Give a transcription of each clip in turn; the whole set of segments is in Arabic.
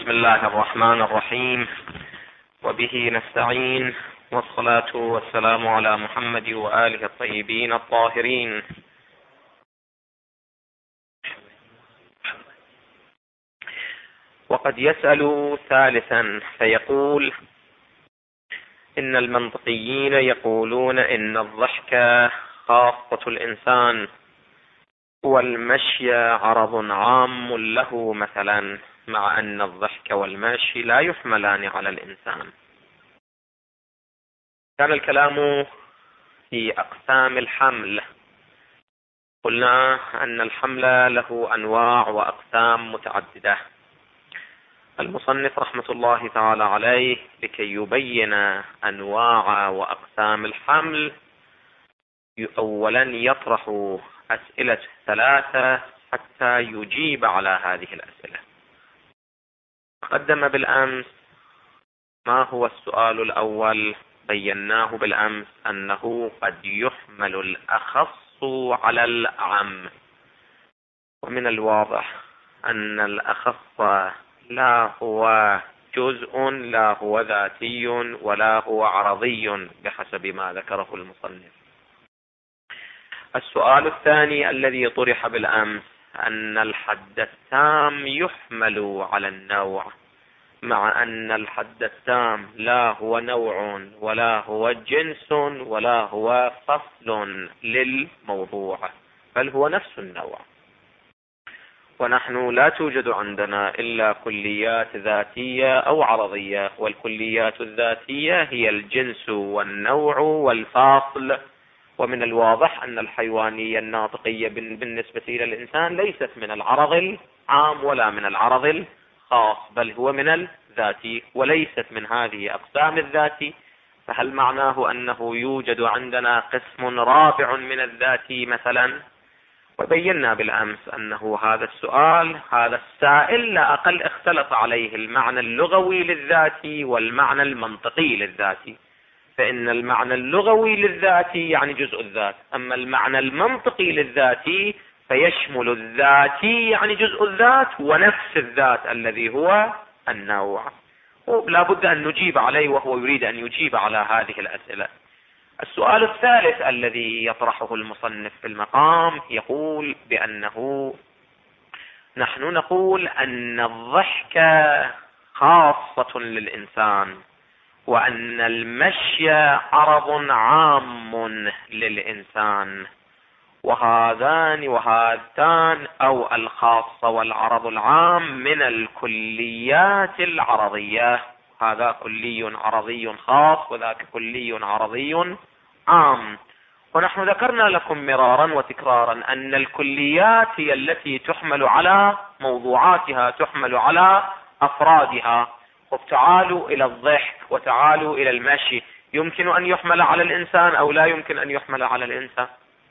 بسم الله الرحمن الرحيم، وبه نستعين، والصلاة والسلام على محمد وآله الطيبين الطاهرين. وقد يسأل ثالثا فيقول: إن المنطقيين يقولون إن الضحك خاصة الإنسان، والمشي عرض عام له مثلا، مع أن الضحك والمشي لا يحملان على الإنسان. كان الكلام في أقسام الحمل. قلنا أن الحمل له أنواع وأقسام متعددة. المصنف رحمة الله تعالى عليه لكي يبين أنواع وأقسام الحمل أولا يطرح أسئلة ثلاثة حتى يجيب على هذه الأسئلة. قدم بالأمس ما هو السؤال الأول، بيناه بالأمس أنه قد يحمل الأخص على الأعم، ومن الواضح أن الأخص لا هو جزء، لا هو ذاتي، ولا هو عرضي بحسب ما ذكره المصنف. السؤال الثاني الذي طرح بالأمس أن الحد التام يحمل على النوع، مع أن الحد التام لا هو نوع ولا هو جنس ولا هو فصل للموضوع، بل هو نفس النوع. ونحن لا توجد عندنا إلا كليات ذاتية أو عرضية، والكليات الذاتية هي الجنس والنوع والفاصل. ومن الواضح أن الحيوانية الناطقية بالنسبة إلى الإنسان ليست من العرض العام ولا من العرض الخاص، بل هو من الذاتي وليست من هذه أقسام الذاتي. فهل معناه أنه يوجد عندنا قسم رابع من الذاتي مثلا؟ وبينا بالأمس أنه هذا السؤال، هذا السائل لا أقل اختلط عليه المعنى اللغوي للذاتي والمعنى المنطقي للذاتي. فإن المعنى اللغوي للذاتي يعني جزء الذات، أما المعنى المنطقي للذاتي فيشمل الذاتي يعني جزء الذات ونفس الذات الذي هو النوع. لا بد أن نجيب عليه، وهو يريد أن يجيب على هذه الأسئلة. السؤال الثالث الذي يطرحه المصنف في المقام يقول بأنه نحن نقول أن الضحك خاصة للإنسان، وأن المشي عرض عام للإنسان، وهاتان أو الخاص والعرض العام من الكليات العرضية. هذا كلي عرضي خاص وذاك كلي عرضي عام. ونحن ذكرنا لكم مرارا وتكرارا أن الكليات هي التي تحمل على موضوعاتها، تحمل على أفرادها. تعالوا إلى الضحك وتعالوا إلى المشي، يمكن أن يحمل على الإنسان أو لا يمكن أن يحمل على الإنسان؟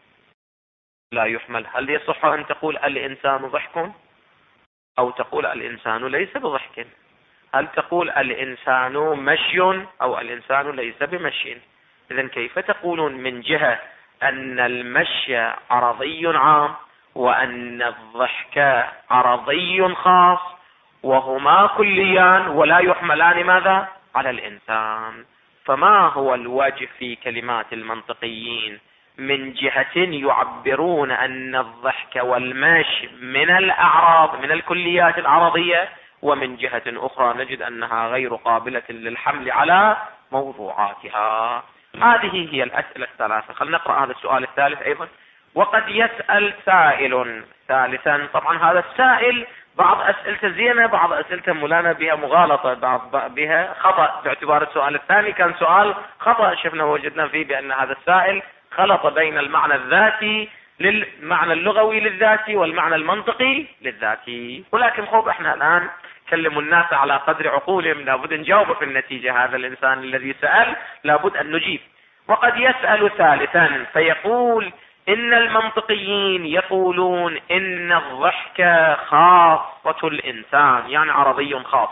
لا يحمل. هل يصح أن تقول الإنسان ضحك، أو تقول الإنسان ليس بضحك؟ هل تقول الإنسان مشي أو الإنسان ليس بمشي؟ إذن كيف تقولون من جهة أن المشي عرضي عام وأن الضحك عرضي خاص، وهما كليان ولا يحملان ماذا؟ على الإنسان؟ فما هو الوجه في كلمات المنطقيين من جهة يعبرون أن الضحك والمشي من الأعراض، من الكليات العرضية، ومن جهة أخرى نجد أنها غير قابلة للحمل على موضوعاتها؟ هذه هي الأسئلة الثلاثة. خلينا نقرأ هذا السؤال الثالث أيضا. وقد يسأل سائل ثالثا. طبعا هذا السائل بعض أسئلته زينة، بعض أسئلته مولانا بها مغالطة، بعض بها خطأ، باعتبار السؤال الثاني كان سؤال خطأ شفنا وجدنا فيه بأن هذا السائل خلط بين المعنى الذاتي للمعنى اللغوي للذاتي والمعنى المنطقي للذاتي. ولكن خوف احنا الآن كلموا الناس على قدر عقولهم، لابد نجاوب في النتيجة. هذا الإنسان الذي سأل لابد أن نجيب. وقد يسأل ثالثا فيقول: إن المنطقيين يقولون إن الضحك خاصة الإنسان يعني عرضي خاص،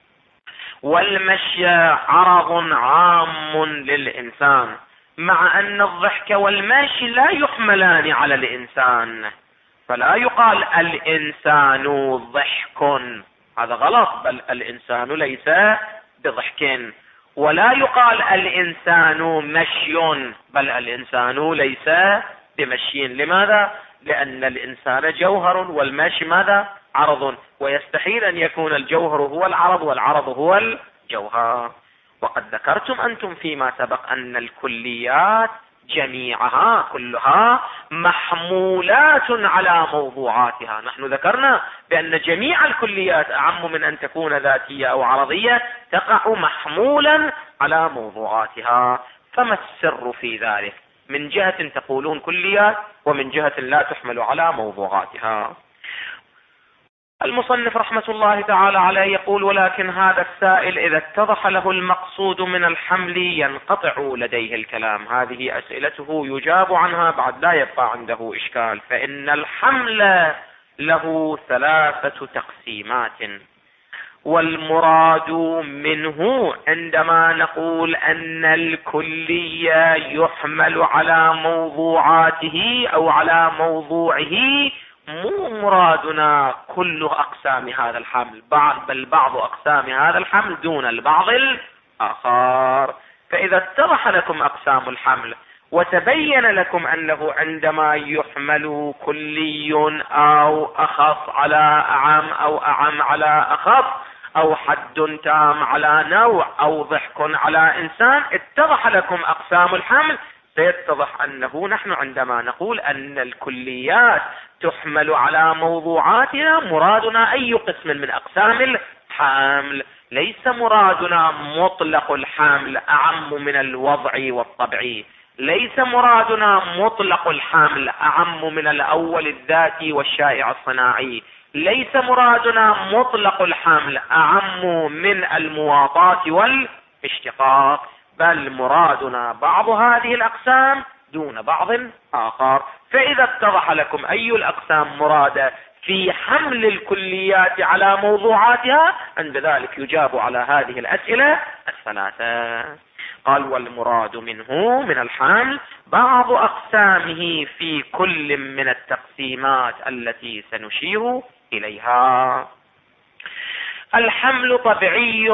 والمشي عرض عام للإنسان، مع أن الضحك والمشي لا يحملان على الإنسان. فلا يقال الإنسان ضحك هذا غلط، بل الإنسان ليس بضحك. ولا يقال الإنسان مشي، بل الإنسان ليس بمشي. لماذا؟ لأن الإنسان جوهر والمشي ماذا؟ عرض، ويستحيل أن يكون الجوهر هو العرض والعرض هو الجوهر. وقد ذكرتم أنتم فيما سبق أن الكليات جميعها كلها محمولات على موضوعاتها. نحن ذكرنا بأن جميع الكليات أعم من أن تكون ذاتية أو عرضية، تقع محمولا على موضوعاتها. فما السر في ذلك؟ من جهة تقولون كليات، ومن جهة لا تحمل على موضوعاتها. المصنف رحمة الله تعالى عليه يقول: ولكن هذا السائل إذا اتضح له المقصود من الحمل ينقطع لديه الكلام. هذه أسئلته يجاب عنها بعد، لا يبقى عنده إشكال. فإن الحمل له 3 تقسيمات، والمراد منه عندما نقول أن الكلية يحمل على موضوعاته أو على موضوعه، مو مرادنا كل أقسام هذا الحمل، بل بعض أقسام هذا الحمل دون البعض الآخر. فإذا اتضح لكم أقسام الحمل وتبين لكم أنه عندما يحمل كلي أو أخف على أعم أو أعم على أخف أو حد تام على نوع أو ضحك على إنسان، اتضح لكم أقسام الحمل، سيتضح أنه نحن عندما نقول أن الكليات تحمل على موضوعاتنا مرادنا أي قسم من أقسام الحمل. ليس مرادنا مطلق الحمل أعم من الوضع والطبعي، ليس مرادنا مطلق الحمل أعم من الأول الذاتي والشائع الصناعي، ليس مرادنا مطلق الحمل أعم من المواطاة والاشتقاق، بل مرادنا بعض هذه الأقسام دون بعض آخر. فإذا اتضح لكم أي الأقسام مرادة في حمل الكليات على موضوعاتها، عند ذلك يجاب على هذه الأسئلة 3. قال: والمراد منه من الحمل بعض أقسامه في كل من التقسيمات التي سنشير إليها. الحمل طبيعي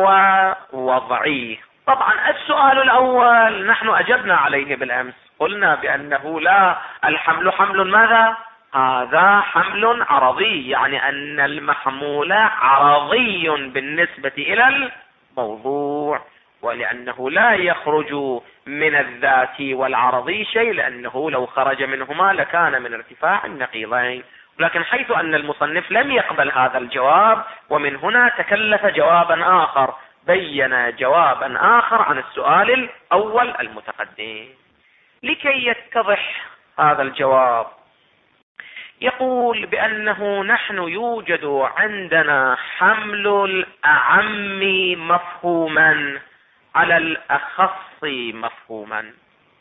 ووضعي. طبعا السؤال الأول نحن أجبنا عليه بالأمس، قلنا بأنه لا، الحمل حمل ماذا؟ هذا حمل عرضي، يعني أن المحمول عرضي بالنسبة إلى الموضوع، ولأنه لا يخرج من الذات والعرضي شيء، لأنه لو خرج منهما لكان من ارتفاع النقيضين. لكن حيث أن المصنف لم يقبل هذا الجواب، ومن هنا تكلف جوابا آخر، بين جوابا آخر عن السؤال الأول المتقدم. لكي يتضح هذا الجواب يقول بأنه نحن يوجد عندنا حمل الأعم مفهوما على الأخص مفهوما،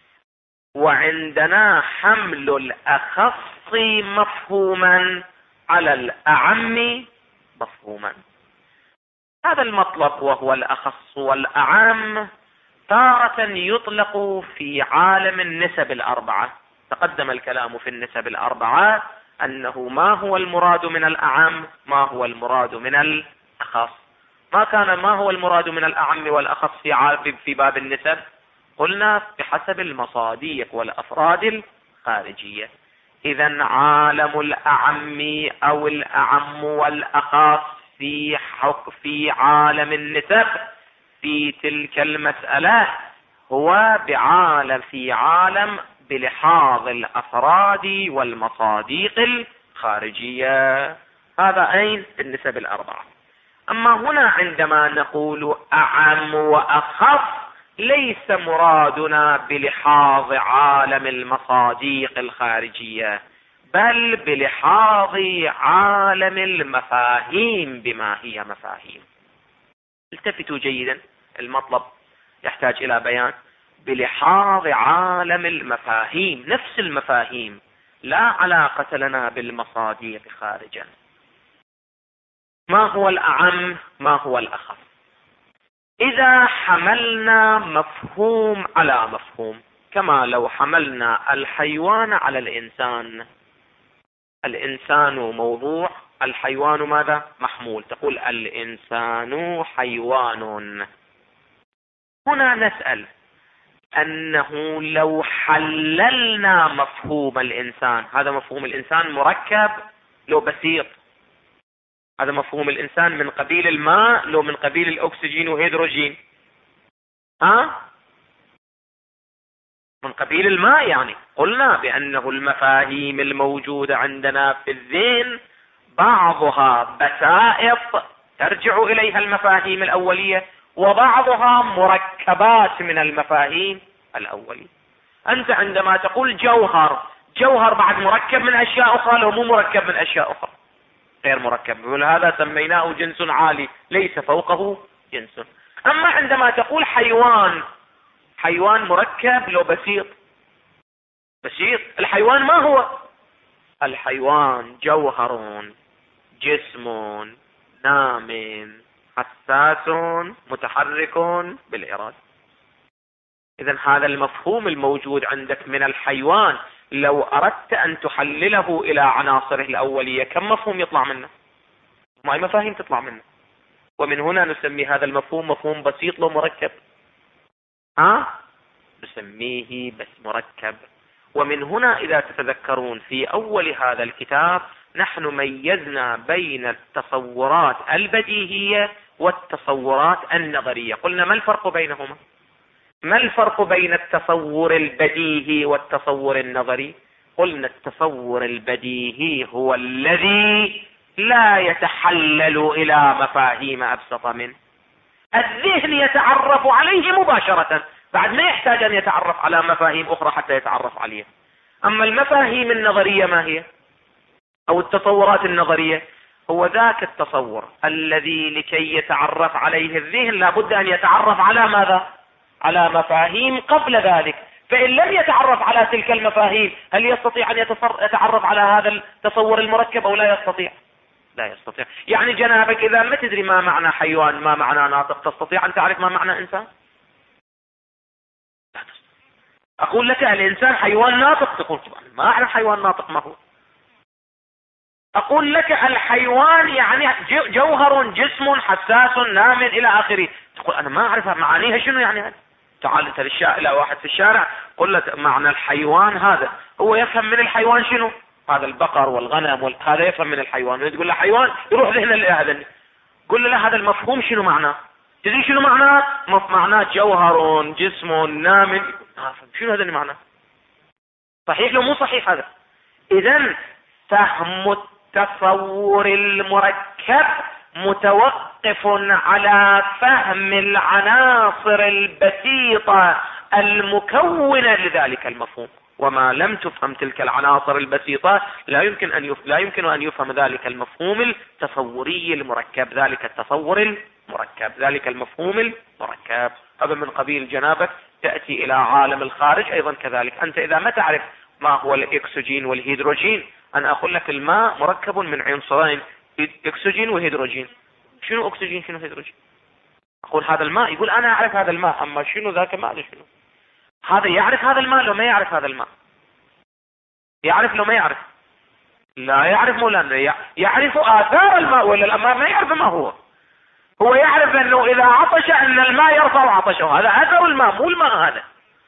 وعندنا حمل الأخص مفهوما على الأعم مفهوما. هذا المطلب وهو الأخص والأعم تارة يطلق في عالم النسب الأربعة. تقدم الكلام في النسب الأربعة أنه ما هو المراد من الأعم، ما هو المراد من الأخص. ما هو المراد من الأعم والأخص في باب النسب؟ قلنا بحسب المصاديق والأفراد الخارجية. إذن عالم الأعم أو الأعم والأخص في عالم النسب في تلك المسألة هو في عالم بلحاظ الأفراد والمصاديق الخارجية. هذا أين؟ في النسب الأربعة. أما هنا عندما نقول أعم وأخف، ليس مرادنا بلحاظ عالم المصاديق الخارجية، بل بلحاظ عالم المفاهيم بما هي مفاهيم. التفتوا جيدا، المطلب يحتاج إلى بيان. بلحاظ عالم المفاهيم، نفس المفاهيم، لا علاقة لنا بالمصاديق خارجا. ما هو الأعم؟ ما هو الأخف؟ إذا حملنا مفهوم على مفهوم، كما لو حملنا الحيوان على الإنسان، الإنسان موضوع الحيوان ماذا؟ محمول. تقول الإنسان حيوان. هنا نسأل أنه لو حللنا مفهوم الإنسان، هذا مفهوم الإنسان مركب لو بسيط؟ هذا مفهوم الإنسان من قبيل الماء لو من قبيل الأكسجين وهيدروجين؟ من قبيل الماء. يعني قلنا بأنه المفاهيم الموجودة عندنا في الذهن بعضها بسائط ترجع إليها المفاهيم الأولية، وبعضها مركبات من المفاهيم الأولية. أنت عندما تقول جوهر، جوهر بعد مركب من أشياء أخرى لو مو مركب من أشياء أخرى؟ غير مركب. هذا سميناه جنس عالي ليس فوقه جنس. أما عندما تقول حيوان، حيوان مركب لو بسيط؟ بسيط. الحيوان ما هو؟ الحيوان جوهر جسم نام حساس متحرك بالإرادة. إذن هذا المفهوم الموجود عندك من الحيوان لو أردت أن تحلله إلى عناصره الأولية كم مفهوم يطلع منه؟ ما هي مفاهيم تطلع منه. ومن هنا نسمي هذا المفهوم مفهوم بسيط لو مركب. نسميه بس مركب. ومن هنا إذا تتذكرون في أول هذا الكتاب نحن ميزنا بين التصورات البديهية والتصورات النظرية. قلنا ما الفرق بينهما؟ ما الفرق بين التصور البديهي والتصور النظري؟ قلنا التصور البديهي هو الذي لا يتحلل إلى مفاهيم أبسط منه. الذهن يتعرف عليه مباشرة، بعد ما يحتاج أن يتعرف على مفاهيم أخرى حتى يتعرف عليها. أما المفاهيم النظرية ما هي؟ أو التصورات النظرية هو ذاك التصور الذي لكي يتعرف عليه الذهن لابد أن يتعرف على ماذا؟ على مفاهيم قبل ذلك. فإن لم يتعرف على تلك المفاهيم هل يستطيع أن يتعرف على هذا التصور المركب أو لا يستطيع؟ لا يستطيع. يعني جنابك إذا ما تدري ما معنى حيوان ما معنى ناطق تستطيع أن تعرف ما معنى إنسان؟ لا تستطيع. أقول لك الإنسان حيوان ناطق تقول طبعا ما أعرف حيوان ناطق ما هو. أقول لك الحيوان يعني جوهر جسم حساس نام إلى آخره، تقول أنا ما أعرف معانيها شنو يعني هذا. تعال أنت إلى واحد في الشارع قل له معنى الحيوان هذا، هو يفهم من الحيوان شنو؟ هذا البقر والغنم هذا يفهم من الحيوان. تقول له حيوان يروح ذهنه لهذا. قل له هذا المفهوم شنو معناه؟ تدري شنو معناه؟ معناه جوهر جسم نام. شنو هذا اللي معناه؟ صحيح لو مو صحيح هذا؟ إذن فهم التصور المركب متوقف على فهم العناصر البسيطة المكونة لذلك المفهوم. وما لم تفهم تلك العناصر البسيطة لا يمكن أن يفهم ذلك المفهوم التصوري المركب، ذلك التصور المركب، ذلك المفهوم المركب. هذا من قبيل جنابك تأتي إلى عالم الخارج أيضا كذلك. أنت إذا ما تعرف ما هو الأكسجين والهيدروجين، أنا أقول لك الماء مركب من عنصرين أكسجين وهيدروجين. شنو أكسجين شنو هيدروجين؟ أقول هذا الماء، يقول أنا أعرف هذا الماء، أما شنو ذاك ما أدري شنو. هذا يعرف هذا الماء لو ما يعرف هذا الماء؟ يعرف لو ما يعرف؟ لا يعرف مولانا. يعرف آثار الماء ولا الماء ما يعرف ما هو. هو يعرف أنه إذا عطش أن الماء يرفع عطشه، هذا أثر الماء مو الماء. هذا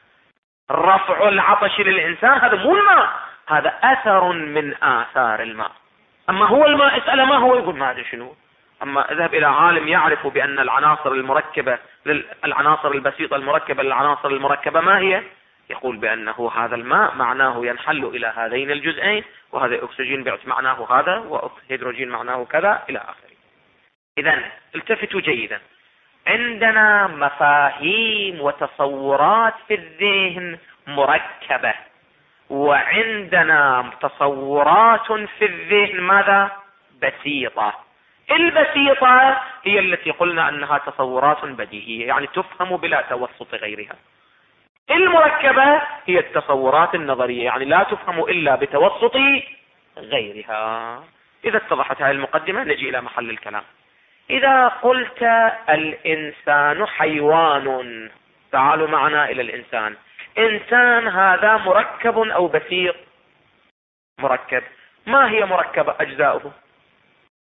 رفع العطش للإنسان هذا مو الماء، هذا أثر من آثار الماء. أما هو الماء اسأله ما هو يقول ما أدري شنو. أما اذهب إلى عالم يعرف بأن العناصر المركبة العناصر البسيطة المركبة للعناصر المركبة ما هي، يقول بأنه هذا الماء معناه ينحل إلى هذين الجزئين، وهذا أكسجين معناه هذا، وهيدروجين معناه كذا إلى آخره. إذن التفتوا جيدا، عندنا مفاهيم وتصورات في الذهن مركبة، وعندنا تصورات في الذهن ماذا؟ بسيطة. البسيطة هي التي قلنا أنها تصورات بديهية يعني تفهم بلا توسط غيرها. المركبة هي التصورات النظرية يعني لا تفهم إلا بتوسط غيرها. إذا اتضحت هذه المقدمة نجي إلى محل الكلام. إذا قلت الإنسان حيوان، تعالوا معنا إلى الإنسان. إنسان هذا مركب أو بسيط؟ مركب. ما هي مركبة أجزاؤه؟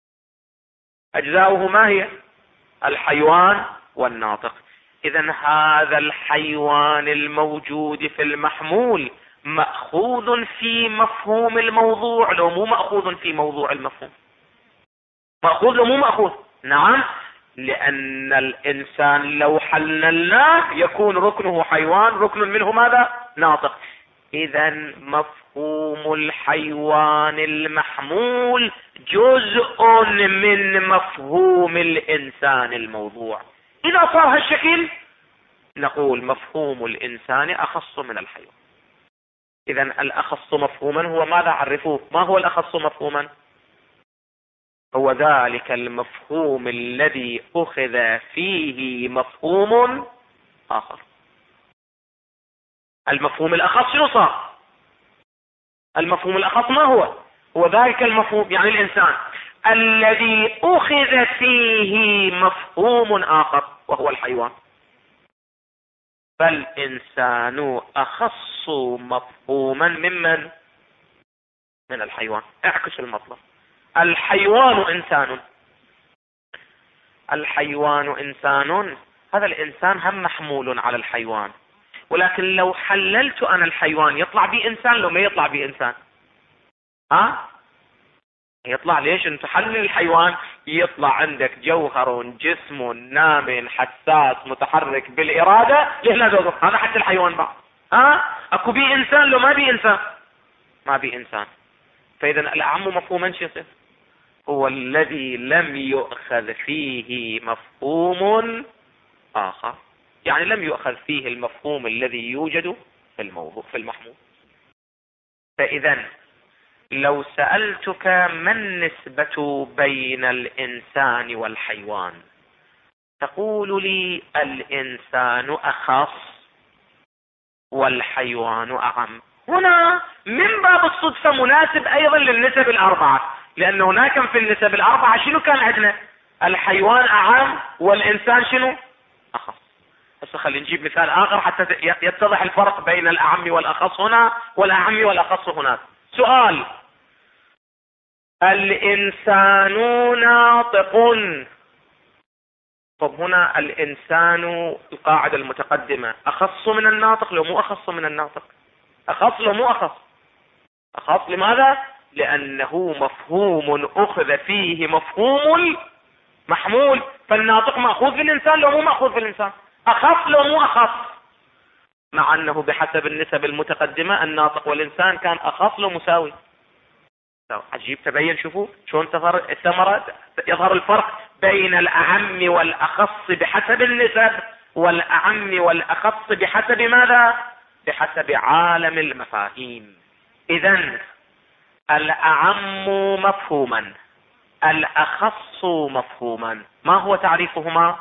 أجزاؤه ما هي؟ الحيوان والناطق. إذن هذا الحيوان الموجود في المحمول مأخوذ في مفهوم الموضوع لو مو مأخوذ في موضوع المفهوم؟ مأخوذ لو مو مأخوذ؟ نعم، لأن الإنسان لو حللناه يكون ركنه حيوان، ركن منه ماذا؟ ناطق. إذن مفهوم الحيوان المحمول جزء من مفهوم الإنسان الموضوع. إذا صار هالشكل نقول مفهوم الإنسان أخص من الحيوان. إذن الأخص مفهوما هو ماذا؟ عرفوه. ما هو الأخص مفهوما؟ هو ذلك المفهوم الذي أخذ فيه مفهوم آخر. المفهوم الأخص شنو صار؟ المفهوم الأخص ما هو؟ هو ذلك المفهوم، يعني الإنسان الذي أخذ فيه مفهوم آخر وهو الحيوان. فالإنسان أخص مفهوما ممن؟ من الحيوان. اعكس المطلب. الحيوان إنسان، الحيوان إنسان، هذا الإنسان هم محمول على الحيوان، ولكن لو حللت أنا الحيوان يطلع بي إنسان لو ما يطلع بي إنسان؟ يطلع. ليش؟ انت حلل الحيوان يطلع عندك جوهر جسم نام حساس متحرك بالإرادة. ليه لا توقف؟ هذا حتى الحيوان بعض. اكو بي إنسان لو ما بي إنسان؟ ما بي إنسان. فإذا الأعم مفهوما شو يصير؟ هو الذي لم يؤخذ فيه مفهوم آخر، يعني لم يؤخذ فيه المفهوم الذي يوجد في الموضوع في المحمول. فإذا لو سألتك ما النسبة بين الإنسان والحيوان تقول لي الإنسان أخص والحيوان أعم. هنا من باب الصدفة مناسب أيضا للنسب الأربعة، لأن هناك في النسب الأربعة شنو كان عندنا؟ الحيوان أعم والإنسان شنو؟ أخص. بس خلينا نجيب مثال آخر حتى يتضح الفرق بين الأعم والأخص هنا والأعم والأخص هناك. سؤال: الإنسان ناطق. طب هنا الإنسان القاعدة المتقدمة أخص من الناطق لو مو أخص من الناطق؟ أخص لو مو أخص؟ أخص. لماذا؟ لأنه مفهوم أخذ فيه مفهوم محمول، فالناطق مأخوذ في الإنسان لو مو مأخوذ في الإنسان. أخص لو مو أخص؟ مع أنه بحسب النسب المتقدمة الناطق والإنسان كان أخص لو مساوي. عجيب. تبين. شوفوا شلون الثمرة يظهر الفرق بين الأعم والأخص بحسب النسب، والأعم والأخص بحسب ماذا؟ بحسب عالم المفاهيم. إذن الأعم مفهوما، الأخص مفهوما. ما هو تعريفهما؟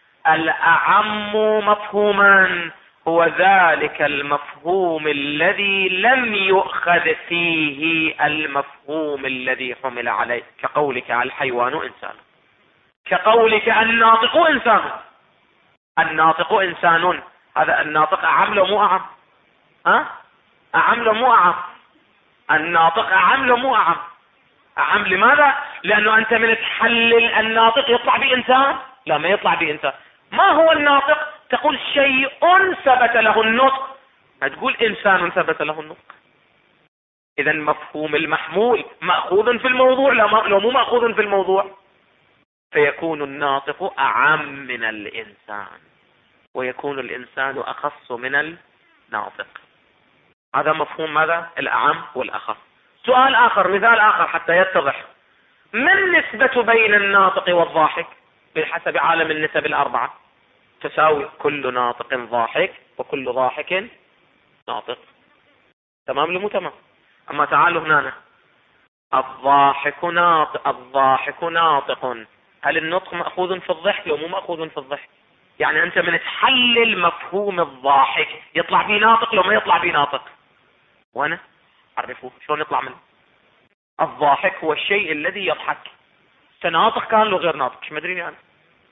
الأعم مفهوما هو ذلك المفهوم الذي لم يؤخذ فيه المفهوم الذي حمل عليه، كقولك الحيوان إنسان، كقولك الناطق إنسان. الناطق إنسان، هذا الناطق أعم لو مو أعم؟ أعم لو مو أعم؟ الناطق أعم لو مو أعم؟ أعم. لماذا؟ لأنه أنت من تحلل الناطق يطلع بإنسان؟ لا، ما يطلع بإنسان. ما هو الناطق؟ تقول شيء ثبت له النطق، ما تقول إنسان ثبت له النطق. إذا مفهوم المحمول مأخوذ في الموضوع لو مو مأخوذ في الموضوع، فيكون الناطق أعم من الإنسان ويكون الإنسان أخص من الناطق. هذا مفهوم ماذا؟ الأعم والأخص. سؤال آخر، مثال آخر حتى يتضح. ما النسبة بين الناطق والضاحك بحسب عالم النسب الأربعة؟ تساوي كل ناطق ضاحك وكل ضاحك ناطق. تمام لمو تمام؟ أما تعالوا هنا، الضاحك ناطق، الضاحك ناطق. هل النطق مأخوذ في الضحك لو مو مأخوذ في الضحك؟ يعني أنت من تحلل مفهوم الضاحك يطلع بيه ناطق لو ما يطلع بيه ناطق؟ وأنا عرفوه شلون يطلع منه. الضاحك هو الشيء الذي يضحك، ناطق كان له غير ناطق، مش مدري يعني.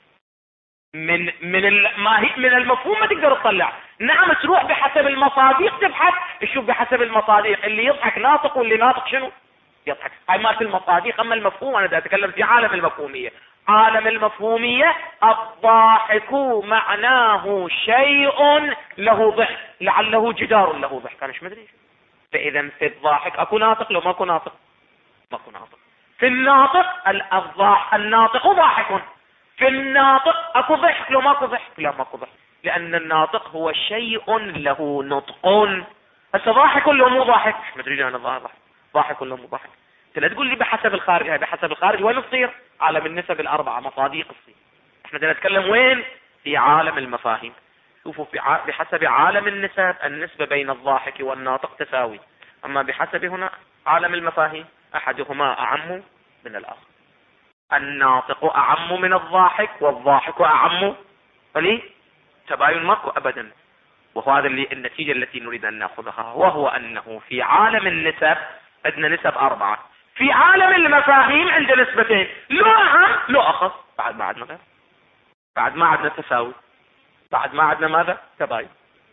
من المفهوم ما تقدر تطلع. نعم، تروح بحسب المصادق تبحث، تشوف بحسب المصادق اللي يضحك ناطق واللي ناطق شنو يضحك. هاي مالت المصادق. اما المفهوم انا دا اتكلم في عالم المفهومية. عالم المفهومية الضاحك معناه شيء له ضحك، لعله جدار له ضحك، أنا مش مدري. فإذا في الضاحك أكو ناطق لو ماكو ناطق؟ ماكو ناطق. في الناطق الناطق ضاحك، في الناطق أكو ضحك لو ماكو ضحك؟ لا ماكو ضحك، لأن الناطق هو شيء له نطق. هسه ضاحك ولا مو ضاحك؟ مش مدري أنا ضاحك ولا مو ضاحك. لا تقول لي بحسب الخارج، هاي بحسب الخارج وين تصير؟ عالم النسب الأربعة مصاديق تصير. احنا بدنا نتكلم وين؟ في عالم المفاهيم. شوفوا بحسب عالم النسب النسبة بين الضاحك والناطق تساوي، أما بحسب هنا عالم المفاهيم أحدهما أعم من الآخر. الناطق أعم من الضاحك والضاحك أعم، فلي تباين ماكو أبدا. وهذا النتيجة التي نريد أن نأخذها، وهو أنه في عالم النسب عندنا نسب 4، في عالم المفاهيم عندنا نسبتين، لو أهم لو أخص. بعد ما عندنا غير، بعد ما عندنا تساوي، بعد ما عندنا ماذا؟ تباين.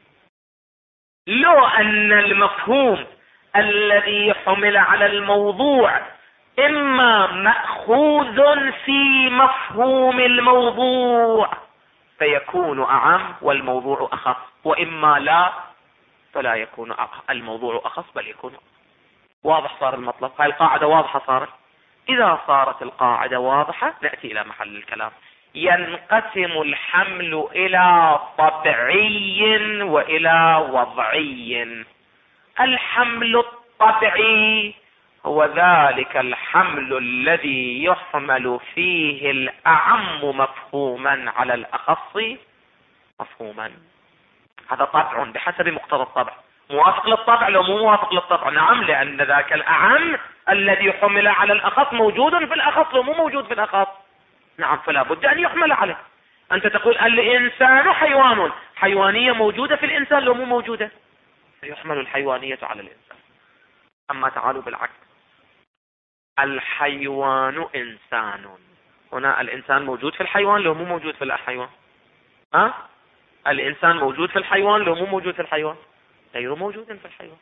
لو أن المفهوم الذي حمل على الموضوع إما مأخوذ في مفهوم الموضوع فيكون أعم والموضوع أخص، وإما لا فلا يكون الموضوع أخص بل يكون. واضح صار المطلب؟ هاي القاعدة واضحة صارت. إذا صارت القاعدة واضحة نأتي إلى محل الكلام. ينقسم الحمل إلى طبيعي وإلى وضعي. الحمل الطبيعي هو ذلك الحمل الذي يحمل فيه الأعم مفهوما على الأخص مفهوما. هذا طبع بحسب مقتضى الطبع. موافق للطبع لو مو موافق للطبع؟ نعم، لأن ذاك الأعم الذي حمل على الأخص موجود في الأخص لو مو موجود في الأخص. نعم، فلا بد أن يحمل عليه. أنت تقول الإنسان حيوان، حيوانية موجودة في الإنسان لو مو موجودة، فيحمل الحيوانية على الإنسان. أما تعالوا بالعكس، الحيوان إنسان، هنا الإنسان موجود في الحيوان لو مو موجود في الحيوان؟ الإنسان موجود في الحيوان لو مو موجود في الحيوان؟ غير موجود في الحيوان،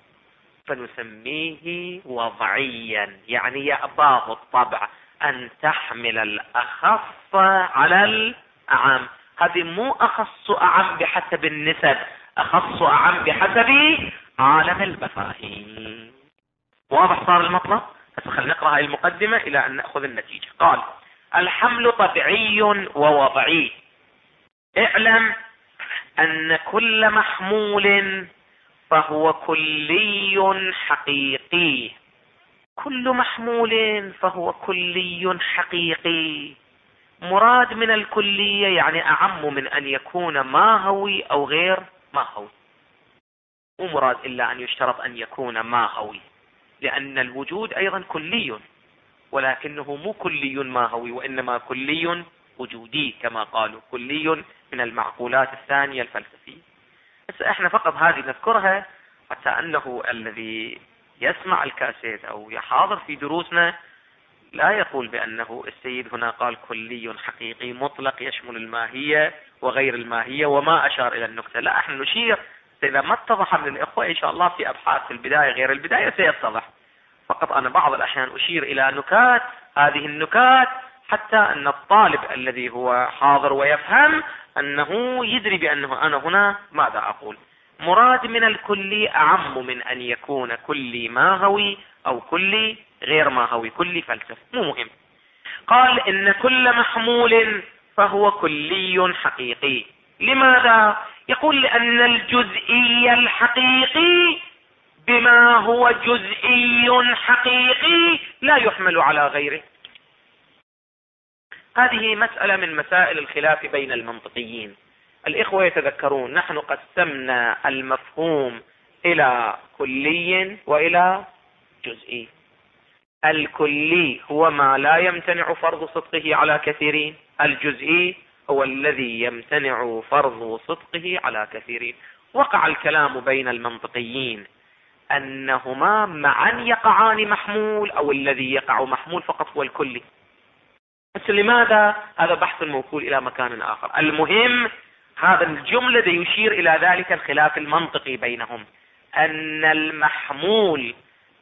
فنسميه وضعيا، يعني يأباه الطبع أن تحمل الأخص على الأعم. هذه مو أخص أعم بحسب النسب، أخص أعم بحسب عالم المفاهيم. واضح صار المطلب؟ بس خلينا نقرأ هاي المقدمة إلى أن نأخذ النتيجة. قال الحمل طبيعي ووضعي. اعلم أن كل محمول فهو كلي حقيقي. كل محمول فهو كلي حقيقي. مراد من الكلية يعني أعم من أن يكون ماهوي أو غير ماهوي. مو مراد إلا أن يشترط أن يكون ماهوي، لأن الوجود أيضا كلي، ولكنه مو كلي ماهوي، وإنما كلي وجودي كما قالوا، كلي من المعقولات الثانية الفلسفية. بس احنا فقط هذه نذكرها حتى أنه الذي يسمع الكاسيت أو يحاضر في دروسنا لا يقول بأنه السيد هنا قال كلي حقيقي مطلق يشمل الماهية وغير الماهية وما أشار إلى النكتة. لا، احنا نشير إذا ما اتضح من الإخوة إن شاء الله في أبحاث في البداية غير البداية سيتضح. فقط أنا بعض الأحيان أشير إلى نكات، هذه النكات حتى أن الطالب الذي هو حاضر ويفهم أنه يدري بأنه أنا هنا ماذا أقول. مراد من الكلي أعم من أن يكون كلي ماهوي أو كلي غير ماهوي، كلي فلسفي، مو مهم. قال إن كل محمول فهو كلي حقيقي. لماذا؟ يقول لأن الجزئي الحقيقي بما هو جزئي حقيقي لا يحمل على غيره. هذه مسألة من مسائل الخلاف بين المنطقيين. الإخوة يتذكرون نحن قسمنا المفهوم إلى كلي وإلى جزئي. الكلي هو ما لا يمتنع فرض صدقه على كثيرين، الجزئي هو الذي يمتنع فرض صدقه على كثيرين. وقع الكلام بين المنطقيين أنهما معا يقعان محمول، أو الذي يقع محمول فقط هو الكلي. بس لماذا؟ هذا بحث موكول إلى مكان آخر. المهم هذا الجملة يشير إلى ذلك الخلاف المنطقي بينهم، أن المحمول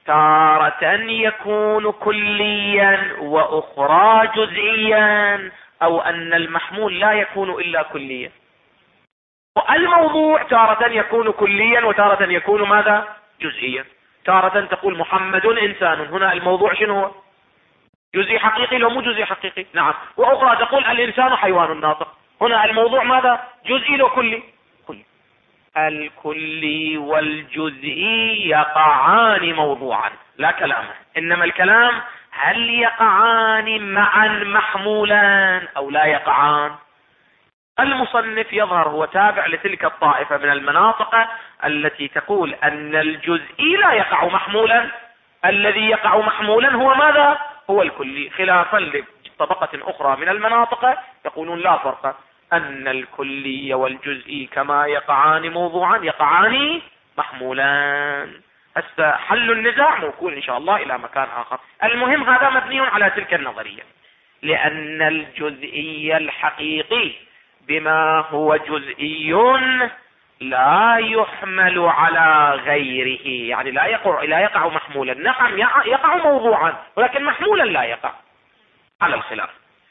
تارة يكون كليا وأخرى جزئيا، أو أن المحمول لا يكون إلا كليا. الموضوع تارة يكون كليا وتارة يكون ماذا؟ جزئيا. تارة تقول محمد إنسان، هنا الموضوع شنو هو؟ جزئي حقيقي لو مو جزئي حقيقي؟ نعم. وأخرى تقول الإنسان حيوان ناطق، هنا الموضوع ماذا؟ جزئي لو كلي؟ كلي. الكلي والجزئي يقعان موضوعا لا كلام، إنما الكلام هل يقعان معا محمولا أو لا يقعان. المصنف يظهر هو تابع لتلك الطائفة من المناطق التي تقول أن الجزئي لا يقع محمولا، الذي يقع محمولا هو ماذا؟ هو الكلي، خلافا لطبقة أخرى من المناطق يقولون لا فرق، أن الكلي والجزئي كما يقعان موضوعا يقعان محمولان. هسه حل النزاع موكول إن شاء الله إلى مكان آخر. المهم هذا مبني على تلك النظرية، لأن الجزئي الحقيقي بما هو جزئي لا يحمل على غيره، يعني لا يقع محمولا. نعم يقع موضوعا ولكن محمولا لا يقع، على الخلاف.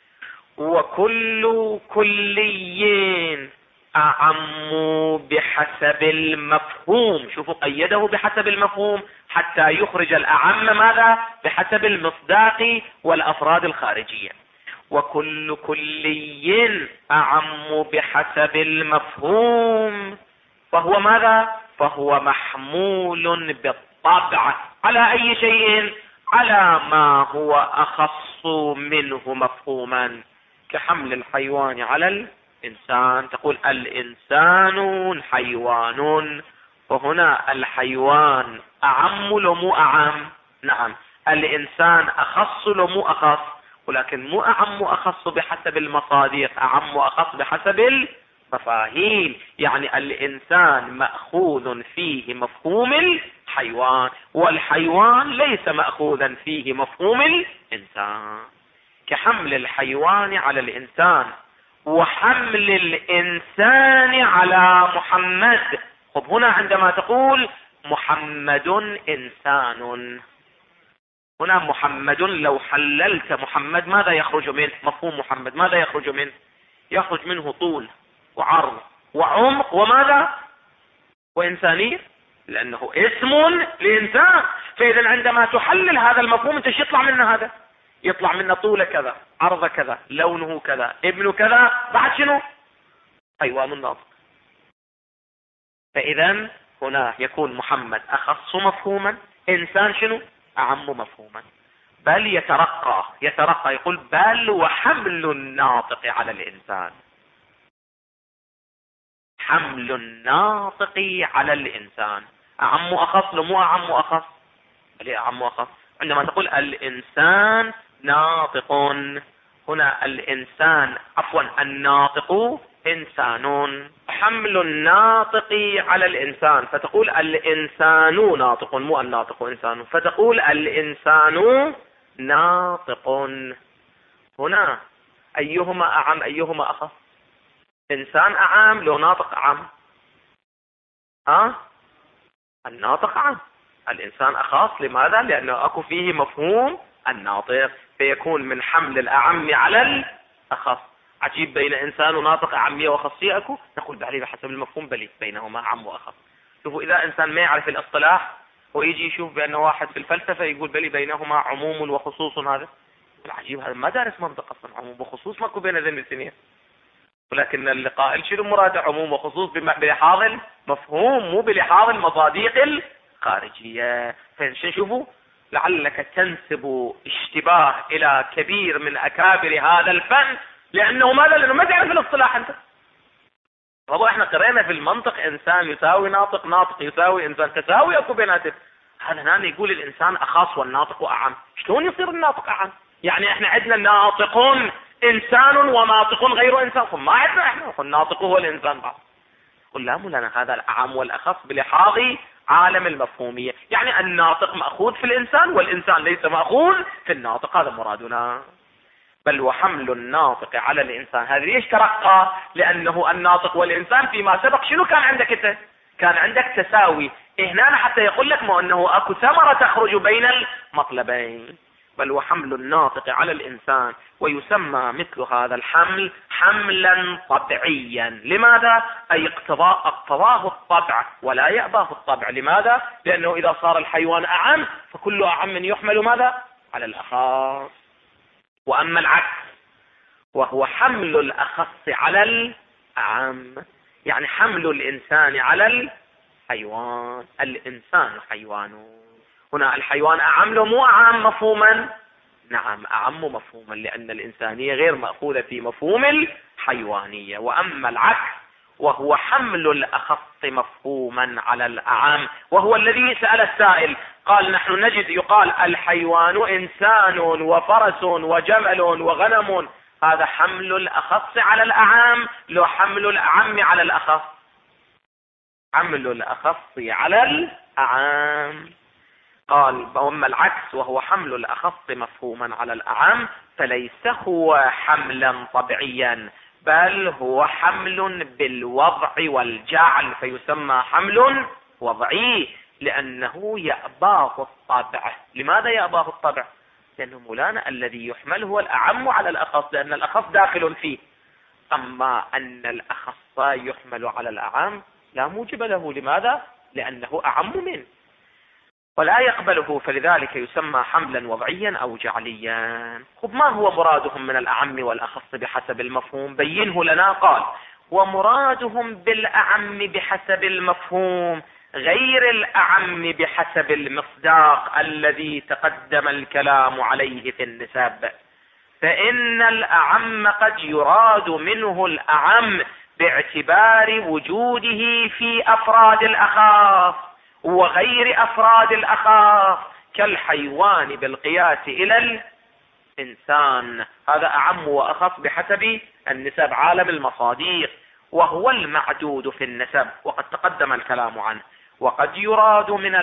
وكل كلي أعم بحسب المفهوم، شوفوا قيده بحسب المفهوم حتى يخرج الأعم ماذا؟ بحسب المصداق والأفراد الخارجية. وكل كلي أعم بحسب المفهوم فهو ماذا؟ فهو محمول بالطبع على أي شيء؟ على ما هو أخص منه مفهوما، كحمل الحيوان على الإنسان. تقول الإنسان حيوان، وهنا الحيوان أعم لو مو أعم؟ نعم. الإنسان أخص لو مو أخص؟ ولكن مو أعم أخص بحسب المصادق، أعم أخص بحسب المفاهيم. يعني الإنسان مأخوذ فيه مفهوم الحيوان، والحيوان ليس مأخوذا فيه مفهوم الإنسان، كحمل الحيوان على الإنسان وحمل الإنسان على محمد. خب هنا عندما تقول محمد إنسان، هنا محمد لو حللت محمد ماذا يخرج منه؟ مفهوم محمد ماذا يخرج منه؟ يخرج منه طول وعرض وعمق وماذا؟ وإنسانية، لأنه اسم لإنسان. فإذا عندما تحلل هذا المفهوم انت يطلع منه هذا، يطلع منه طول كذا، عرض كذا، لونه كذا، ابن كذا، بعد شنو؟ حيوان ناطق. فإذا هنا يكون محمد أخص مفهوما، إنسان شنو؟ أعم مفهوما. بل يترقى يقول بل وحمل الناطق على الإنسان، حمل الناطق على الإنسان أعم أخص لو مو أعم أخص؟ بل أعم أخص. عندما تقول الإنسان ناطق، هنا الإنسان الناطق إنسان، حمل الناطق على الإنسان، فتقول الإنسان ناطق مو الناطق إنسان، فتقول الإنسان ناطق. هنا أيهما أعم أيهما أخص؟ إنسان أعم لو ناطق أعم؟ الناطق أعم، الإنسان أخص. لماذا؟ لأنه أكو فيه مفهوم الناطق، فيكون من حمل الأعم على الأخص. عجيب، بين إنسان وناطق أعمية وخاصية أكو؟ نقول بعلي بحسب المفهوم بلي بينهما أعم وأخص. شوفوا إذا إنسان ما يعرف الاصطلاح ويجي يشوف بأنه واحد في الفلسفة يقول بلي بينهما عموم وخصوص، هذا العجيب، هذا ما دارس منطق أصلا. عموم وخصوص ماكو بين ذنب السنين، ولكن اللي قائل شنو مراد عموم وخصوص بلحاظ المفهوم مو بلحاظ المصادق الخارجية. فشوفوا لعلك تنسب اشتباه إلى كبير من أكابر هذا الفن، لأنه ماذا؟ لأنه ما تعرف الاصطلاح أنت. والله احنا قرينا في المنطق إنسان يساوي ناطق، ناطق يساوي إنسان، تساوي أكو بيناتهم. هذا هنا يقول الإنسان أخص والناطق أعم. شلون يصير الناطق أعم؟ يعني احنا عندنا ناطق إنسان وناطق غير إنسان، ما عندنا احنا الناطق هو الإنسان بعض. قل لا لنا هذا الأعم والأخص بلحاظ عالم المفهومية، يعني الناطق مأخوذ في الإنسان والإنسان ليس مأخوذ في الناطق، هذا مرادنا. بل وحمل الناطق على الإنسان، هذا ليش ترقى؟ لأنه الناطق والإنسان فيما سبق شنو كان عندك انت؟ كان عندك تساوي. هنا حتى يقول لك ما أنه أكو ثمرة تخرج بين المطلبين، بل وحمل الناطق على الإنسان، ويسمى مثل هذا الحمل حملا طبعيا. لماذا؟ أي اقتضاه الطبع ولا يأباه الطبع. لماذا؟ لأنه إذا صار الحيوان أعم فكل أعم يحمل ماذا؟ على الأخص. وأما العكس وهو حمل الأخص على الأعم، يعني حمل الإنسان على الحيوان. الإنسان حيوان، هنا الحيوان أعم له مو أعم مفهوما؟ نعم أعم مفهوما، لأن الإنسانية غير مأخوذة في مفهوم الحيوانية. وأما العكس وهو حمل الأخص مفهوما على الأعم، وهو الذي سأل السائل قال نحن نجد يقال الحيوان إنسان وفرس وجمل وغنم، هذا حمل الأخص على الأعم لو حمل الأعم على الأخص؟ حمل الأخص على الأعم. قال وأما العكس وهو حمل الأخص مفهوما على الأعم فليس هو حملا طبيعيا، بل هو حمل بالوضع والجعل، فيسمى حمل وضعي لأنه يأباه الطبع. لماذا يأباه الطبع؟ لأنه مولانا الذي يحمل هو الأعم على الأخص، لأن الأخص داخل فيه. أما أن الأخص يحمل على الأعم لا موجب له. لماذا؟ لأنه أعم منه ولا يقبله، فلذلك يسمى حملا وضعيا أو جعليا. خب ما هو مرادهم من الأعم والأخص بحسب المفهوم؟ بينه لنا. قال ومرادهم بالأعم بحسب المفهوم غير الأعم بحسب المصداق الذي تقدم الكلام عليه في النسب. فإن الأعم قد يراد منه الأعم باعتبار وجوده في أفراد الأخاص وغير أفراد الأخاص كالحيوان بالقياس إلى الإنسان، هذا أعم وأخص بحسب النسب عالم المصاديق، وهو المعدود في النسب وقد تقدم الكلام عنه. وقد يراد من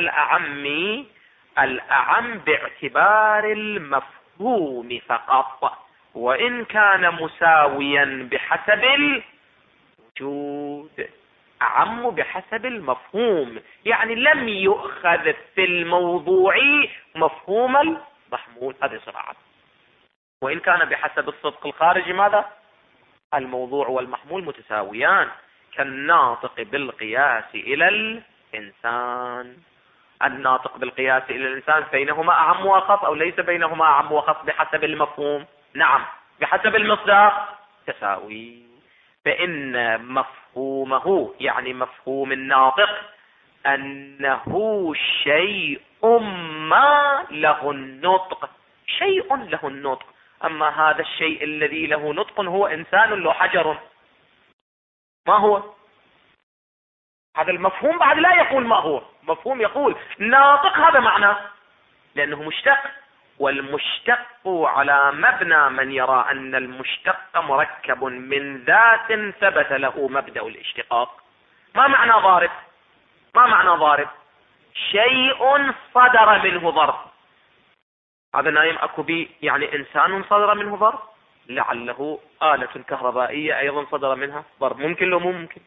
الأعم باعتبار المفهوم فقط، وإن كان مساويا بحسب الوجود. أعم بحسب المفهوم يعني لم يؤخذ في الموضوع مفهوم المحمول، هذه صراحة. وإن كان بحسب الصدق الخارجي ماذا؟ الموضوع والمحمول متساويان، كالناطق بالقياس إلى الإنسان. الناطق بالقياس إلى الإنسان بينهما أعم وأخص أو ليس بينهما أعم وأخص بحسب المفهوم؟ نعم بحسب المصداق تساوي. فإن مفهومه يعني مفهوم الناطق أنه شيء ما له النطق، شيء له النطق. أما هذا الشيء الذي له نطق هو إنسان له حجر، ما هو؟ هذا المفهوم بعد لا يقول ما هو، مفهوم يقول ناطق، هذا معناه لأنه مشتق. والمشتق على مبنى من يرى أن المشتق مركب من ذات ثبت له مبدأ الاشتقاق. ما معنى ضارب؟ ما معنى ضارب؟ شيء صدر منه ضرب. هذا نايم أكو بي يعني إنسان صدر منه ضرب، لعله آلة كهربائية أيضا صدر منها ضرب، ممكن لو مو ممكن.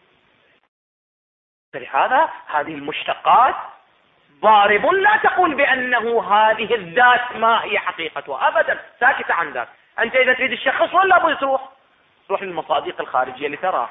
فلهذا هذه المشتقات ضارب لا تقول بأنه هذه الذات ما هي حقيقتها أبدا، ساكتة عن ذات. أنت إذا تريد الشخص ولا بد تروح للمصادق الخارجية لتراه.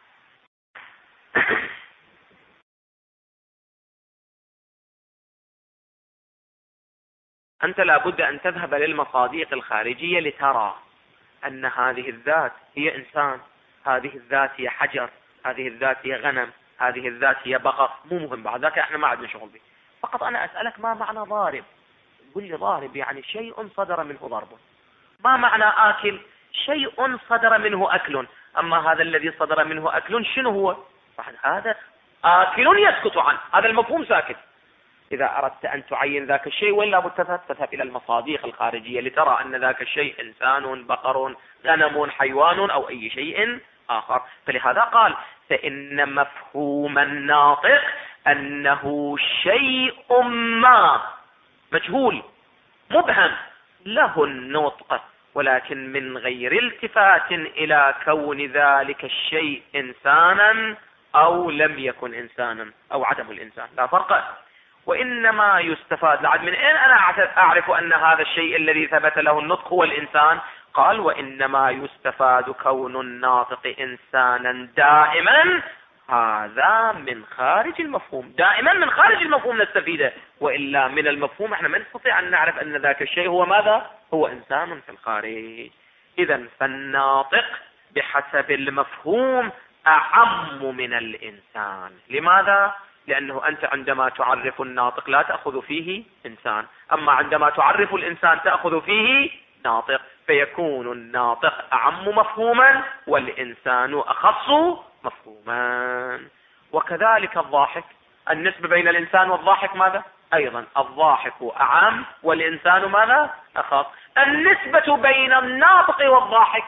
أنت لابد أن تذهب للمصادق الخارجية لترى أن هذه الذات هي إنسان، هذه الذات هي حجر، هذه الذات هي غنم، هذه الذات هي بقر. مو مهم بعد ذاك، احنا ما عندنا شغل به. فقط أنا أسألك ما معنى ضارب؟ قل لي ضارب يعني شيء صدر منه ضرب. ما معنى آكل؟ شيء صدر منه أكل. أما هذا الذي صدر منه أكل شنو هو؟ هذا آكل يسكت عنه، هذا المفهوم ساكت. إذا أردت أن تعين ذاك الشيء ولا بد تذهب إلى المصادق الخارجية لترى أن ذاك الشيء إنسان، بقر، غنم، حيوان أو أي شيء آخر. فلهذا قال فإن مفهوم الناطق أنه شيء ما مجهول مبهم له النطق، ولكن من غير التفات إلى كون ذلك الشيء إنسانا أو لم يكن إنسانا أو عدم الإنسان، لا فرق. وإنما يستفاد لعد من أين أنا أعرف أن هذا الشيء الذي ثبت له النطق هو الإنسان؟ قال وإنما يستفاد كون الناطق إنسانا دائما، هذا من خارج المفهوم، دائما من خارج المفهوم نستفيده، وإلا من المفهوم احنا ما نستطيع أن نعرف أن ذاك الشيء هو ماذا؟ هو إنسان في الخارج. إذا فالناطق بحسب المفهوم أعم من الإنسان. لماذا؟ لأنه أنت عندما تعرف الناطق لا تأخذ فيه إنسان، أما عندما تعرف الإنسان تأخذ فيه ناطق، فيكون الناطق أعم مفهوما والإنسان أخص مفهوما. وكذلك الضاحك، النسبة بين الإنسان والضاحك ماذا؟ أيضا الضاحك أعم والإنسان ماذا؟ أخص. النسبة بين الناطق والضاحك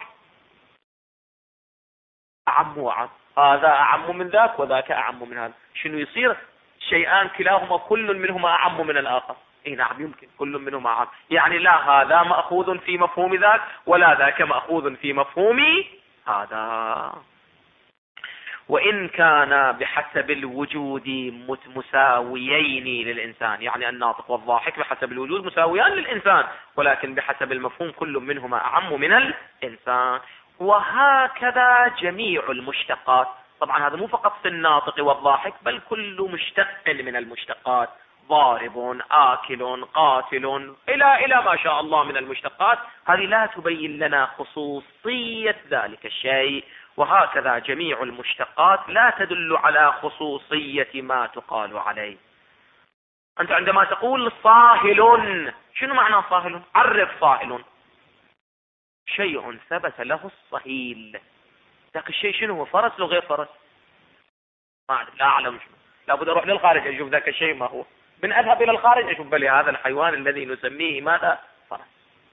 أعم وأعم، هذا أعم من ذاك وذاك أعم من هذا. شنو يصير؟ شيئان كلاهما كل منهما أعم من الآخر. اي نعم يمكن كل منهما أعم، يعني لا هذا مأخوذ في مفهوم ذاك ولا ذاك مأخوذ في مفهوم هذا. وإن كان بحسب الوجود مساويين للإنسان، يعني الناطق والضاحك بحسب الوجود مساويان للإنسان، ولكن بحسب المفهوم كل منهما أعم من الإنسان. وهكذا جميع المشتقات. طبعا هذا مو فقط في الناطق والضاحك، بل كل مشتق من المشتقات، ضارب، آكل، قاتل، إلى ما شاء الله من المشتقات، هذه لا تبين لنا خصوصية ذلك الشيء. وهكذا جميع المشتقات لا تدل على خصوصية ما تقال عليه. أنت عندما تقول صاهل، شنو معنى صاهل؟ عرف صاهل. شيء ثبت له الصهيل. ذاك الشيء شنو هو؟ فرس لو غير فرس؟ ما أعرف، لا أعلم شنو، لابد أروح للخارج أشوف ذاك الشيء ما هو. من أذهب إلى الخارج أشوف بلي هذا الحيوان الذي نسميه ماذا؟ فرس.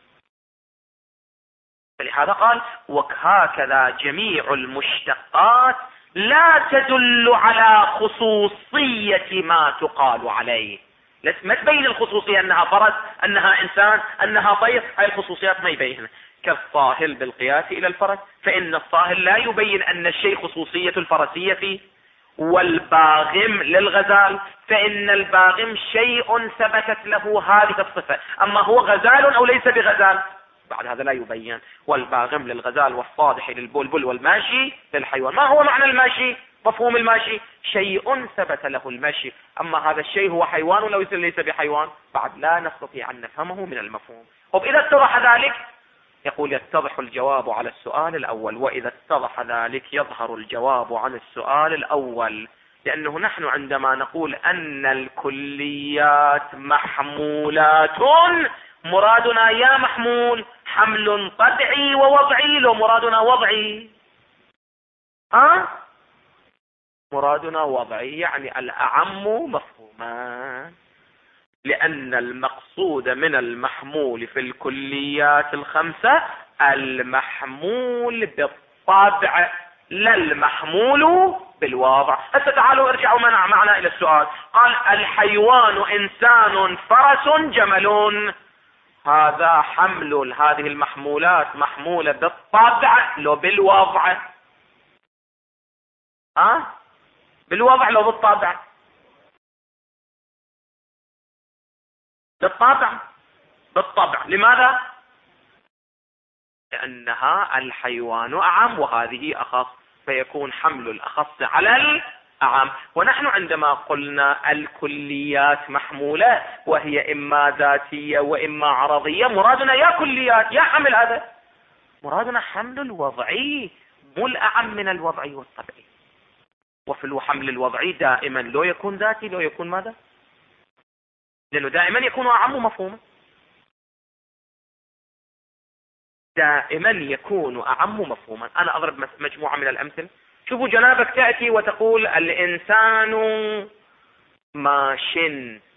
فلهذا قال وهكذا جميع المشتقات لا تدل على خصوصية ما تقال عليه. ما تبين الخصوصية أنها فرس، أنها إنسان، أنها طير، هاي الخصوصيات ما يبينها. كالصاهل بالقياس إلى الفرس، فإن الصاهل لا يبين أن الشيء خصوصية الفرسية فيه. والباغم للغزال، فإن الباغم شيء ثبتت له هذه الصفة، أما هو غزال أو ليس بغزال بعد هذا لا يبين. والباغم للغزال، والصادح للبلبل، والماشي للحيوان. ما هو معنى الماشي؟ مفهوم الماشي شيء ثبت له المشي، أما هذا الشيء هو حيوان ولا ليس بحيوان بعد لا نستطيع أن نفهمه من المفهوم. إذا اتضح ذلك يقول يتضح الجواب على السؤال الأول. وإذا اتضح ذلك يظهر الجواب عن السؤال الأول، لأنه نحن عندما نقول أن الكليات محمولات، مرادنا يا محمول حمل طبعي ووضعي، لو مرادنا وضعي؟ مرادنا وضعي، يعني الأعم مفهومان، لأن المقصود من المحمول في الكليات الخمسة المحمول بالطبع لا المحمول بالوضع. هسه تعالوا ارجعوا معنا إلى السؤال. قال الحيوان إنسان، فرس، جمل. هذا حمل، هذه المحمولات محمولة بالطبع لو بالوضع؟ بالوضع لو بالطبع؟ بالطبع. لماذا؟ لأنها الحيوان أعم وهذه أخص، فيكون حمل الأخص على الأعم. ونحن عندما قلنا الكليات محمولة وهي إما ذاتية وإما عرضية، مرادنا يا كليات يا حمل، هذا مرادنا حمل الوضعي، مو الأعم من الوضعي والطبعي. وفي الحمل الوضعي دائما لو يكون ذاتي لو يكون ماذا؟ لأنه دائما يكون أعم مفهوما، دائما يكون أعم مفهوما. أنا أضرب مجموعة من الأمثلة. شوفوا جنابك تأتي وتقول الإنسان ماش،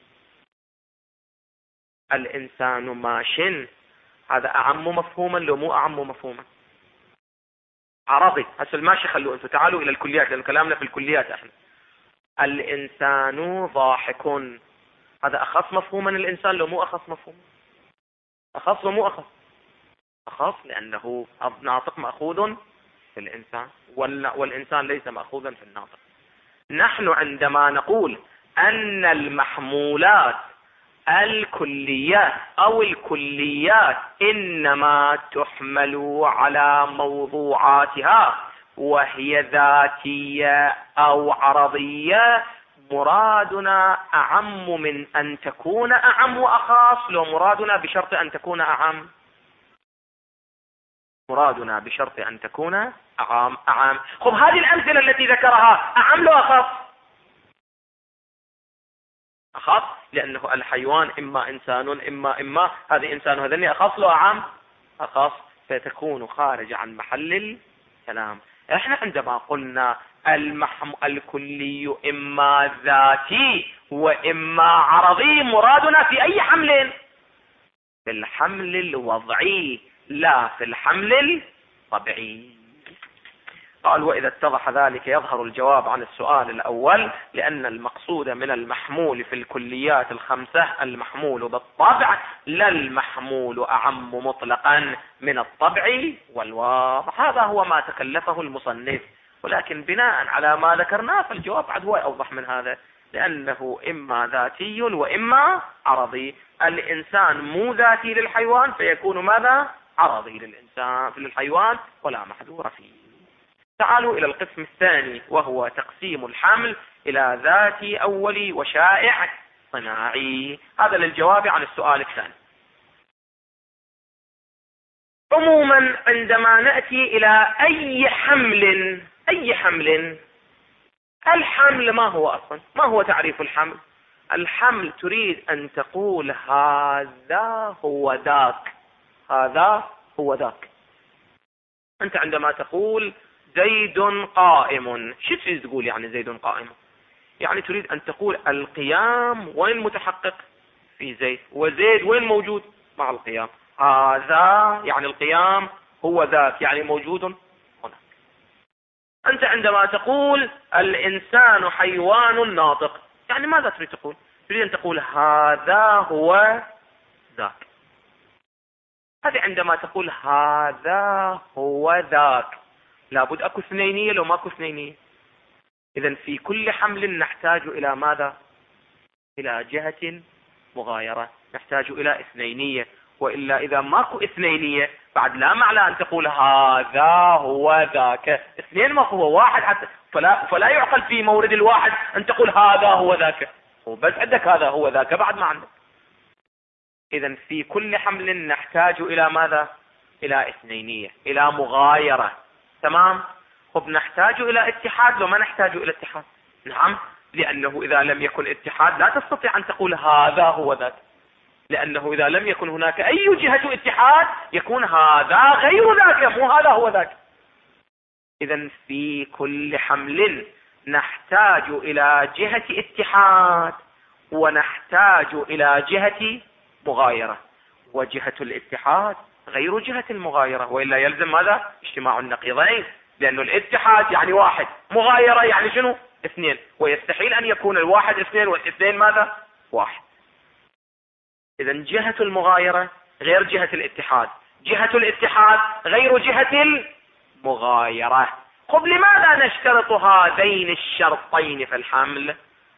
الإنسان ماش، هذا أعم مفهوما لو مو أعم مفهوما؟ عرضي. هسه الماشي خلوا أنتم تعالوا إلى الكليات، لأن كلامنا في الكليات احنا. الإنسان ضاحك، هذا أخص مفهوما الإنسان لو مو أخص مفهوما؟ أخص ومو أخص؟ أخص، لأنه الناطق مأخوذ في الإنسان والإنسان ليس مأخوذا في الناطق. نحن عندما نقول أن المحمولات الكليات أو الكليات إنما تحمل على موضوعاتها وهي ذاتية أو عرضية، مرادنا أعم من أن تكون أعم وأخاص، لو مرادنا بشرط أن تكون أعم، مرادنا بشرط أن تكون أعم. خب هذه الأمثلة التي ذكرها أعم لو أخاص؟ أخاص، لأنه الحيوان إما إنسان إما هذا إنسان وهذا أخاص لو أعم؟ أخاص، فتكون خارج عن محل الكلام. احنا عندما قلنا الكلي إما ذاتي وإما عرضي، مرادنا في أي حمل؟ في الحمل الوضعي لا في الحمل الطبيعي. قال وإذا اتضح ذلك يظهر الجواب عن السؤال الأول، لأن المقصود من المحمول في الكليات الخمسة المحمول بالطبع، لا المحمول أعم مطلقا من الطبع والواضح. هذا هو ما تكلفه المصنف، ولكن بناء على ما ذكرناه فالجواب عاد هو أوضح من هذا، لأنه إما ذاتي وإما عرضي. الإنسان مو ذاتي للحيوان فيكون ماذا؟ عرضي للإنسان للحيوان ولا محذور فيه. تعالوا إلى القسم الثاني، وهو تقسيم الحمل إلى ذاتي أولي وشائع صناعي. هذا للجواب عن السؤال الثاني. عموما عندما نأتي إلى أي حمل، الحمل ما هو أصلا؟ ما هو تعريف الحمل؟ الحمل تريد أن تقول هذا هو ذاك، هذا هو ذاك. أنت عندما تقول زيد قائم، شو تريد تقول يعني زيد قائم؟ يعني تريد أن تقول القيام وين متحقق؟ في زيد، وزيد وين موجود؟ مع القيام. هذا يعني القيام هو ذاك، يعني موجود هنا. أنت عندما تقول الإنسان حيوان ناطق، يعني ماذا تريد تقول؟ تريد أن تقول هذا هو ذاك. هذه عندما تقول هذا هو ذاك لابد أكو اثنينية، لو ماكو اثنينية. إذن في كل حمل نحتاج إلى ماذا؟ إلى جهة مغايرة، نحتاج إلى اثنينية، وإلا إذا ماكو اثنينية بعد لا معنى أن تقول هذا هو ذاك. اثنين ما هو واحد حتى، فلا يعقل في مورد الواحد أن تقول هذا هو ذاك، وبس عندك هذا هو ذاك بعد ما عندك. إذن في كل حمل نحتاج إلى ماذا؟ إلى اثنينية، إلى مغايرة. تمام. خب نحتاج إلى اتحاد، لو ما نحتاج إلى اتحاد؟ نعم، لأنه إذا لم يكن اتحاد لا تستطيع أن تقول هذا هو ذاك، لأنه إذا لم يكن هناك أي جهة اتحاد يكون هذا غير ذاك، مو هذا هو ذاك. إذن في كل حمل نحتاج إلى جهة اتحاد ونحتاج إلى جهة مغايرة، وجهة الاتحاد غير جهة المغايرة، وإلا يلزم ماذا؟ اجتماع النقيضين، لأنه الاتحاد يعني واحد، مغايرة يعني شنو؟ اثنين، ويستحيل أن يكون الواحد اثنين والاثنين ماذا؟ واحد. إذن جهة المغايرة غير جهة الاتحاد، جهة الاتحاد غير جهة المغايرة. طب لماذا نشترط هذين الشرطين في الحمل؟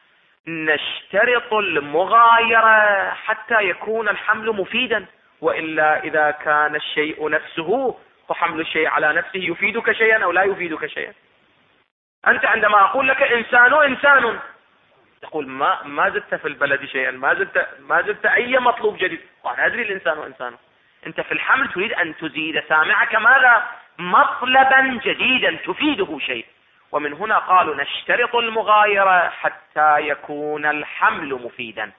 نشترط المغايرة حتى يكون الحمل مفيدا، وإلا إذا كان الشيء نفسه فحمل الشيء على نفسه يفيدك شيئا أو لا يفيدك شيئا. أنت عندما أقول لك إنسان تقول ما زدت في البلد شيئا، ما زدت أي مطلوب جديد، وأنا أدري الإنسان إنسان. أنت في الحمل تريد أن تزيد سامعك ماذا؟ مطلبا جديدا تفيده شيء. ومن هنا قالوا نشترط المغايرة حتى يكون الحمل مفيدا،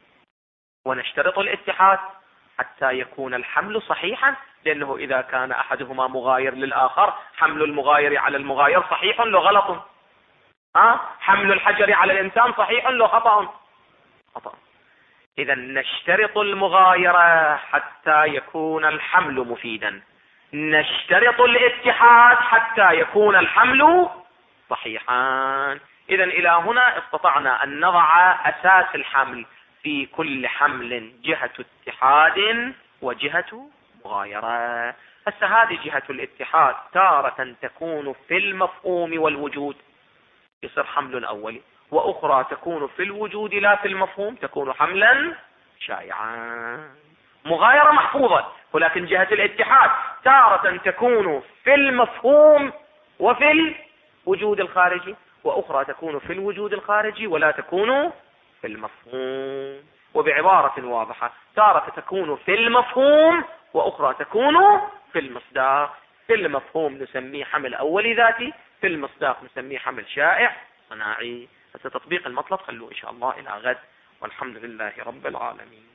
ونشترط الاتحاد حتى يكون الحمل صحيحا، لأنه إذا كان أحدهما مغاير للآخر حمل المغاير على المغاير صحيح لو غلط، حمل الحجر على الإنسان صحيح لو خطأ. إذا نشترط المغايرة حتى يكون الحمل مفيدا، نشترط الاتحاد حتى يكون الحمل صحيحا. إذا إلى هنا استطعنا أن نضع أساس الحمل، في كل حمل جهة اتحاد وجهة مغايرة. هذه جهة الاتحاد تارة تكون في المفهوم والوجود، يصير حمل أولي، وأخرى تكون في الوجود لا في المفهوم تكون حملا شائعا. مغايرة محفوظة، ولكن جهة الاتحاد تارة تكون في المفهوم وفي الوجود الخارجي، وأخرى تكون في الوجود الخارجي ولا تكون في المفهوم. وبعبارة واضحة تارة تكون في المفهوم وأخرى تكون في المصداق. في المفهوم نسميه حمل أولي ذاتي، في المصداق نسميه حمل شائع صناعي. بس تطبيق المطلب خلوه إن شاء الله إلى غد، والحمد لله رب العالمين.